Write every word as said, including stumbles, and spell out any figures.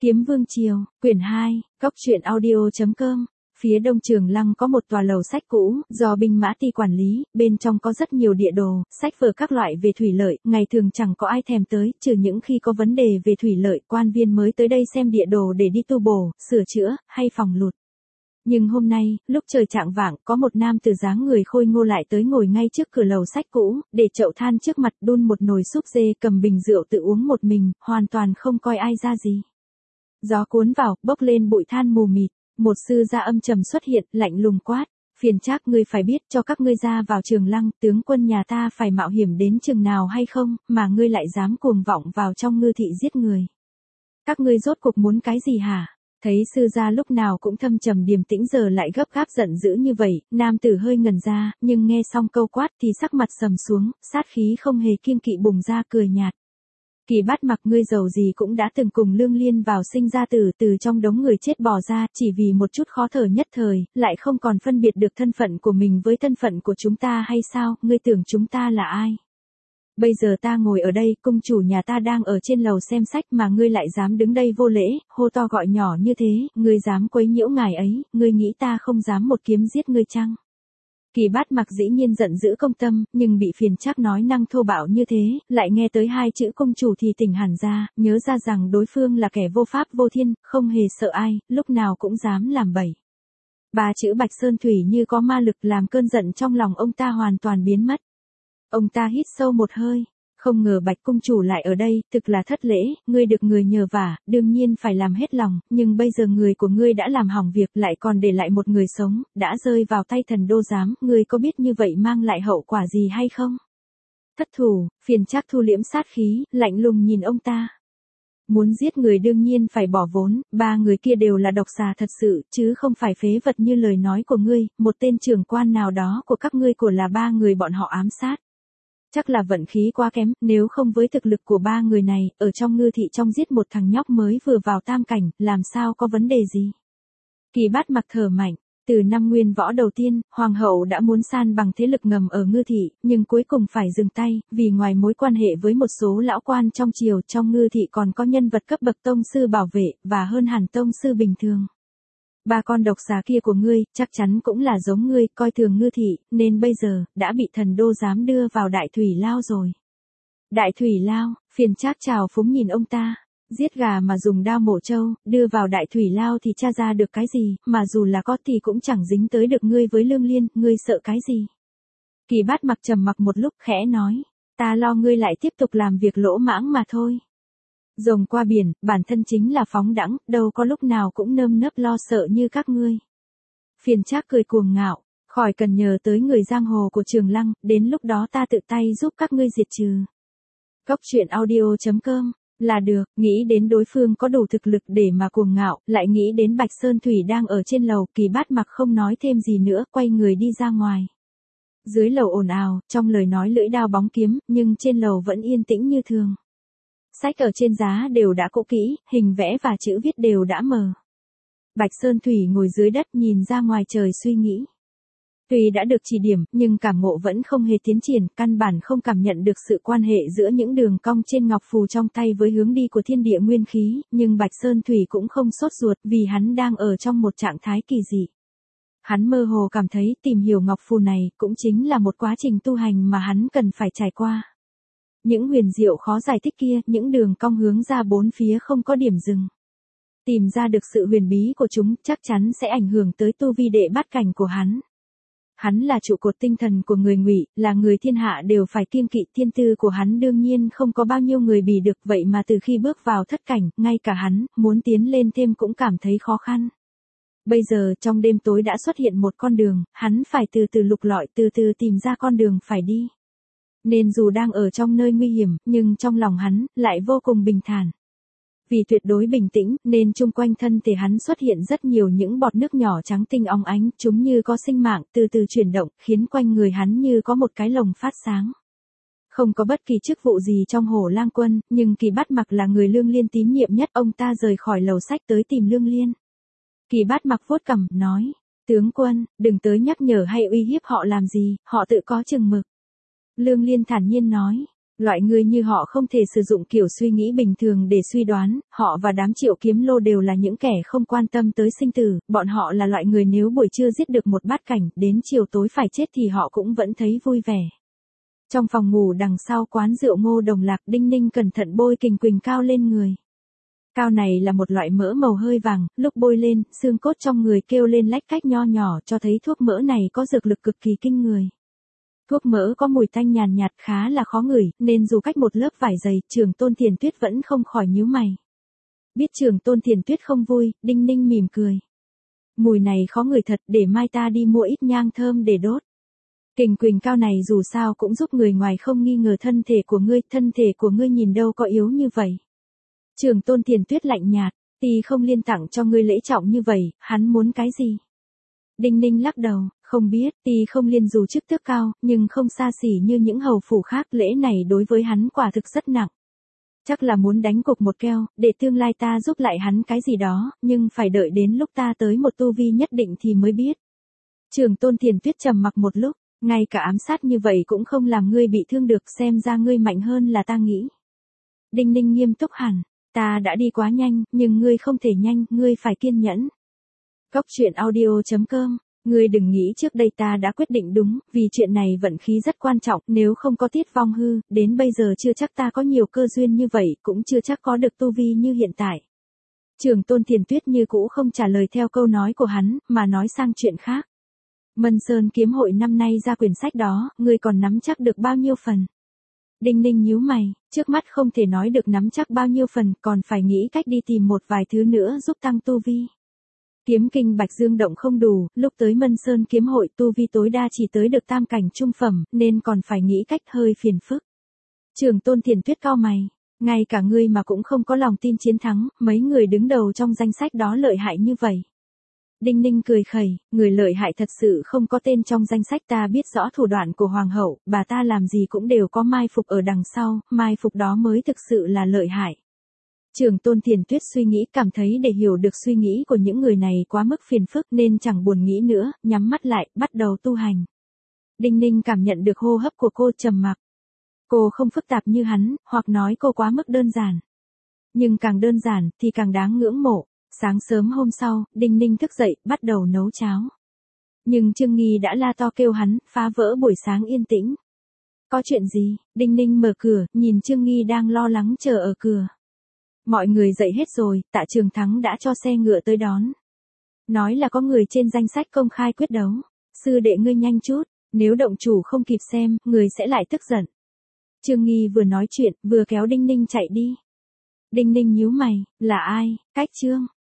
Kiếm Vương Triều, quyển hai, góc truyện audio chấm com. Phía đông Trường Lăng có một tòa lầu sách cũ, do binh mã ti quản lý, bên trong có rất nhiều địa đồ, sách vở các loại về thủy lợi, ngày thường chẳng có ai thèm tới, trừ những khi có vấn đề về thủy lợi, quan viên mới tới đây xem địa đồ để đi tu bổ, sửa chữa, hay phòng lụt. Nhưng hôm nay, lúc trời chạng vạng, có một nam tử dáng người khôi ngô lại tới ngồi ngay trước cửa lầu sách cũ, để chậu than trước mặt, đun một nồi súp dê, cầm bình rượu tự uống một mình, hoàn toàn không coi ai ra gì. Gió cuốn vào, bốc lên bụi than mù mịt, một sư gia âm trầm xuất hiện, lạnh lùng quát, phiền trác ngươi phải biết cho các ngươi ra vào Trường Lăng, tướng quân nhà ta phải mạo hiểm đến chừng nào hay không, mà ngươi lại dám cuồng vọng vào trong ngư thị giết người. Các ngươi rốt cuộc muốn cái gì hả? Thấy sư gia lúc nào cũng thâm trầm điềm tĩnh giờ lại gấp gáp giận dữ như vậy, nam tử hơi ngẩn ra, nhưng nghe xong câu quát thì sắc mặt sầm xuống, sát khí không hề kiêng kỵ bùng ra cười nhạt. Kỳ Bát Mặc, ngươi giàu gì cũng đã từng cùng Lương Liên vào sinh ra tử, từ trong đống người chết bò ra, chỉ vì một chút khó thở nhất thời, lại không còn phân biệt được thân phận của mình với thân phận của chúng ta hay sao, ngươi tưởng chúng ta là ai? Bây giờ ta ngồi ở đây, cung chủ nhà ta đang ở trên lầu xem sách mà ngươi lại dám đứng đây vô lễ, hô to gọi nhỏ như thế, ngươi dám quấy nhiễu ngài ấy, ngươi nghĩ ta không dám một kiếm giết ngươi chăng? Kỳ Bát Mặc dĩ nhiên giận dữ công tâm, nhưng bị Phiền Trác nói năng thô bạo như thế, lại nghe tới hai chữ cung chủ thì tỉnh hẳn ra, nhớ ra rằng đối phương là kẻ vô pháp vô thiên, không hề sợ ai, lúc nào cũng dám làm bậy. Ba chữ Bạch Sơn Thủy như có ma lực làm cơn giận trong lòng ông ta hoàn toàn biến mất. Ông ta hít sâu một hơi. Không ngờ Bạch cung chủ lại ở đây, thực là thất lễ, ngươi được người nhờ vả, đương nhiên phải làm hết lòng, nhưng bây giờ người của ngươi đã làm hỏng việc lại còn để lại một người sống, đã rơi vào tay thần đô giám, ngươi có biết như vậy mang lại hậu quả gì hay không? Thất thủ, Phiền Trác thu liễm sát khí, lạnh lùng nhìn ông ta. Muốn giết người đương nhiên phải bỏ vốn, ba người kia đều là độc xà thật sự, chứ không phải phế vật như lời nói của ngươi, một tên trưởng quan nào đó của các ngươi của là ba người bọn họ ám sát. Chắc là vận khí quá kém, nếu không với thực lực của ba người này, ở trong ngư thị trong giết một thằng nhóc mới vừa vào tam cảnh, làm sao có vấn đề gì. Kỳ Bát Mặc thở mạnh, từ năm nguyên võ đầu tiên, hoàng hậu đã muốn san bằng thế lực ngầm ở ngư thị, nhưng cuối cùng phải dừng tay, vì ngoài mối quan hệ với một số lão quan trong triều, trong ngư thị còn có nhân vật cấp bậc tông sư bảo vệ, và hơn hẳn tông sư bình thường. Ba con độc xà kia của ngươi, chắc chắn cũng là giống ngươi, coi thường ngư thị, nên bây giờ, đã bị thần đô giám đưa vào đại thủy lao rồi. Đại thủy lao, Phiền Trác trào phúng nhìn ông ta, giết gà mà dùng đao mổ trâu, đưa vào đại thủy lao thì tra ra được cái gì, mà dù là có thì cũng chẳng dính tới được ngươi với Lương Liên, ngươi sợ cái gì? Kỳ Bát Mặc trầm mặc một lúc khẽ nói, ta lo ngươi lại tiếp tục làm việc lỗ mãng mà thôi. Rồng qua biển, bản thân chính là phóng đãng, đâu có lúc nào cũng nơm nớp lo sợ như các ngươi. Phiền Trác cười cuồng ngạo, khỏi cần nhờ tới người giang hồ của Trường Lăng, đến lúc đó ta tự tay giúp các ngươi diệt trừ. Góc truyện audio chấm com, là được, nghĩ đến đối phương có đủ thực lực để mà cuồng ngạo, lại nghĩ đến Bạch Sơn Thủy đang ở trên lầu, Kỳ Bát Mặc không nói thêm gì nữa, quay người đi ra ngoài. Dưới lầu ồn ào, trong lời nói lưỡi đao bóng kiếm, nhưng trên lầu vẫn yên tĩnh như thường. Sách ở trên giá đều đã cũ kỹ, hình vẽ và chữ viết đều đã mờ. Bạch Sơn Thủy ngồi dưới đất nhìn ra ngoài trời suy nghĩ. Tuy đã được chỉ điểm, nhưng cảm ngộ vẫn không hề tiến triển, căn bản không cảm nhận được sự quan hệ giữa những đường cong trên ngọc phù trong tay với hướng đi của thiên địa nguyên khí, nhưng Bạch Sơn Thủy cũng không sốt ruột vì hắn đang ở trong một trạng thái kỳ dị. Hắn mơ hồ cảm thấy tìm hiểu ngọc phù này cũng chính là một quá trình tu hành mà hắn cần phải trải qua. Những huyền diệu khó giải thích kia, những đường cong hướng ra bốn phía không có điểm dừng. Tìm ra được sự huyền bí của chúng chắc chắn sẽ ảnh hưởng tới tu vi đệ bát cảnh của hắn. Hắn là trụ cột tinh thần của người Ngụy, là người thiên hạ đều phải kiêng kỵ, thiên tư của hắn đương nhiên không có bao nhiêu người bì được, vậy mà từ khi bước vào thất cảnh, ngay cả hắn, muốn tiến lên thêm cũng cảm thấy khó khăn. Bây giờ trong đêm tối đã xuất hiện một con đường, hắn phải từ từ lục lọi, từ từ tìm ra con đường phải đi. Nên dù đang ở trong nơi nguy hiểm, nhưng trong lòng hắn, lại vô cùng bình thản. Vì tuyệt đối bình tĩnh, nên chung quanh thân thể hắn xuất hiện rất nhiều những bọt nước nhỏ trắng tinh óng ánh, chúng như có sinh mạng, từ từ chuyển động, khiến quanh người hắn như có một cái lồng phát sáng. Không có bất kỳ chức vụ gì trong Hổ Lang quân, nhưng Kỳ Bát Mặc là người Lương Liên tín nhiệm nhất, ông ta rời khỏi lầu sách tới tìm Lương Liên. Kỳ Bát Mặc vuốt cằm, nói, tướng quân, đừng tới nhắc nhở hay uy hiếp họ làm gì, họ tự có chừng mực. Lương Liên thản nhiên nói, Loại người như họ không thể sử dụng kiểu suy nghĩ bình thường để suy đoán, họ và đám Triệu Kiếm Lô đều là những kẻ không quan tâm tới sinh tử, bọn họ là loại người nếu buổi trưa giết được một bát cảnh, đến chiều tối phải chết thì họ cũng vẫn thấy vui vẻ. Trong phòng ngủ đằng sau quán rượu Ngô Đồng Lạc, Đinh Ninh cẩn thận bôi kình quỳnh cao lên người. Cao này là một loại mỡ màu hơi vàng, lúc bôi lên, xương cốt trong người kêu lên lách cách nho nhỏ cho thấy thuốc mỡ này có dược lực cực kỳ kinh người. Thuốc mỡ có mùi tanh nhàn nhạt khá là khó ngửi, nên dù cách một lớp vải dày, Trường Tôn Thiền Tuyết vẫn không khỏi nhíu mày. Biết Trường Tôn Thiền Tuyết không vui, Đinh Ninh mỉm cười. Mùi này khó ngửi thật, để mai ta đi mua ít nhang thơm để đốt. Kình quỳnh cao này dù sao cũng giúp người ngoài không nghi ngờ thân thể của ngươi, thân thể của ngươi nhìn đâu có yếu như vậy. Trường Tôn Thiền Tuyết lạnh nhạt, Tì không liên tặng cho ngươi lễ trọng như vậy, hắn muốn cái gì? Đinh Ninh lắc đầu, không biết, Tì không liên dù chức tước cao, nhưng không xa xỉ như những hầu phủ khác, lễ này đối với hắn quả thực rất nặng. Chắc là muốn đánh cục một keo, để tương lai ta giúp lại hắn cái gì đó, nhưng phải đợi đến lúc ta tới một tu vi nhất định thì mới biết. Trường Tôn Thiền Tuyết trầm mặc một lúc, ngay cả ám sát như vậy cũng không làm ngươi bị thương được, xem ra ngươi mạnh hơn là ta nghĩ. Đinh Ninh nghiêm túc hẳn, ta đã đi quá nhanh, nhưng ngươi không thể nhanh, ngươi phải kiên nhẫn. Cốc truyện audio chấm com, ngươi đừng nghĩ trước đây ta đã quyết định đúng, vì chuyện này vận khí rất quan trọng, nếu không có Tiết Vong Hư, đến bây giờ chưa chắc ta có nhiều cơ duyên như vậy, cũng chưa chắc có được tu vi như hiện tại. Trường Tôn Thiền Tuyết như cũ không trả lời theo câu nói của hắn, mà nói sang chuyện khác. Mân Sơn Kiếm Hội năm nay ra quyển sách đó, ngươi còn nắm chắc được bao nhiêu phần? Đinh Ninh nhíu mày, trước mắt không thể nói được nắm chắc bao nhiêu phần, còn phải nghĩ cách đi tìm một vài thứ nữa giúp tăng tu vi. Kiếm kinh Bạch Dương Động không đủ, lúc tới Mân Sơn Kiếm Hội tu vi tối đa chỉ tới được tam cảnh trung phẩm, nên còn phải nghĩ cách hơi phiền phức. Trường Tôn Thiền Tuyết cau mày, ngay cả ngươi mà cũng không có lòng tin chiến thắng, mấy người đứng đầu trong danh sách đó lợi hại như vậy. Đinh Ninh cười khẩy, người lợi hại thật sự không có tên trong danh sách, ta biết rõ thủ đoạn của Hoàng hậu, bà ta làm gì cũng đều có mai phục ở đằng sau, mai phục đó mới thực sự là lợi hại. Trường Tôn Thiền Tuyết suy nghĩ, cảm thấy để hiểu được suy nghĩ của những người này quá mức phiền phức nên chẳng buồn nghĩ nữa, nhắm mắt lại, bắt đầu tu hành. Đinh Ninh cảm nhận được hô hấp của cô, trầm mặc. Cô không phức tạp như hắn, hoặc nói cô quá mức đơn giản. Nhưng càng đơn giản thì càng đáng ngưỡng mộ. Sáng sớm hôm sau, Đinh Ninh thức dậy, bắt đầu nấu cháo. Nhưng Trương Nghi đã la to kêu hắn, phá vỡ buổi sáng yên tĩnh. Có chuyện gì? Đinh Ninh mở cửa, nhìn Trương Nghi đang lo lắng chờ ở cửa. Mọi người dậy hết rồi, Tạ Trường Thắng đã cho xe ngựa tới đón. Nói là có người trên danh sách công khai quyết đấu. Sư đệ ngươi nhanh chút, nếu động chủ không kịp xem, người sẽ lại tức giận. Trương Nghi vừa nói chuyện, vừa kéo Đinh Ninh chạy đi. Đinh Ninh nhíu mày, là ai? Cách Trương.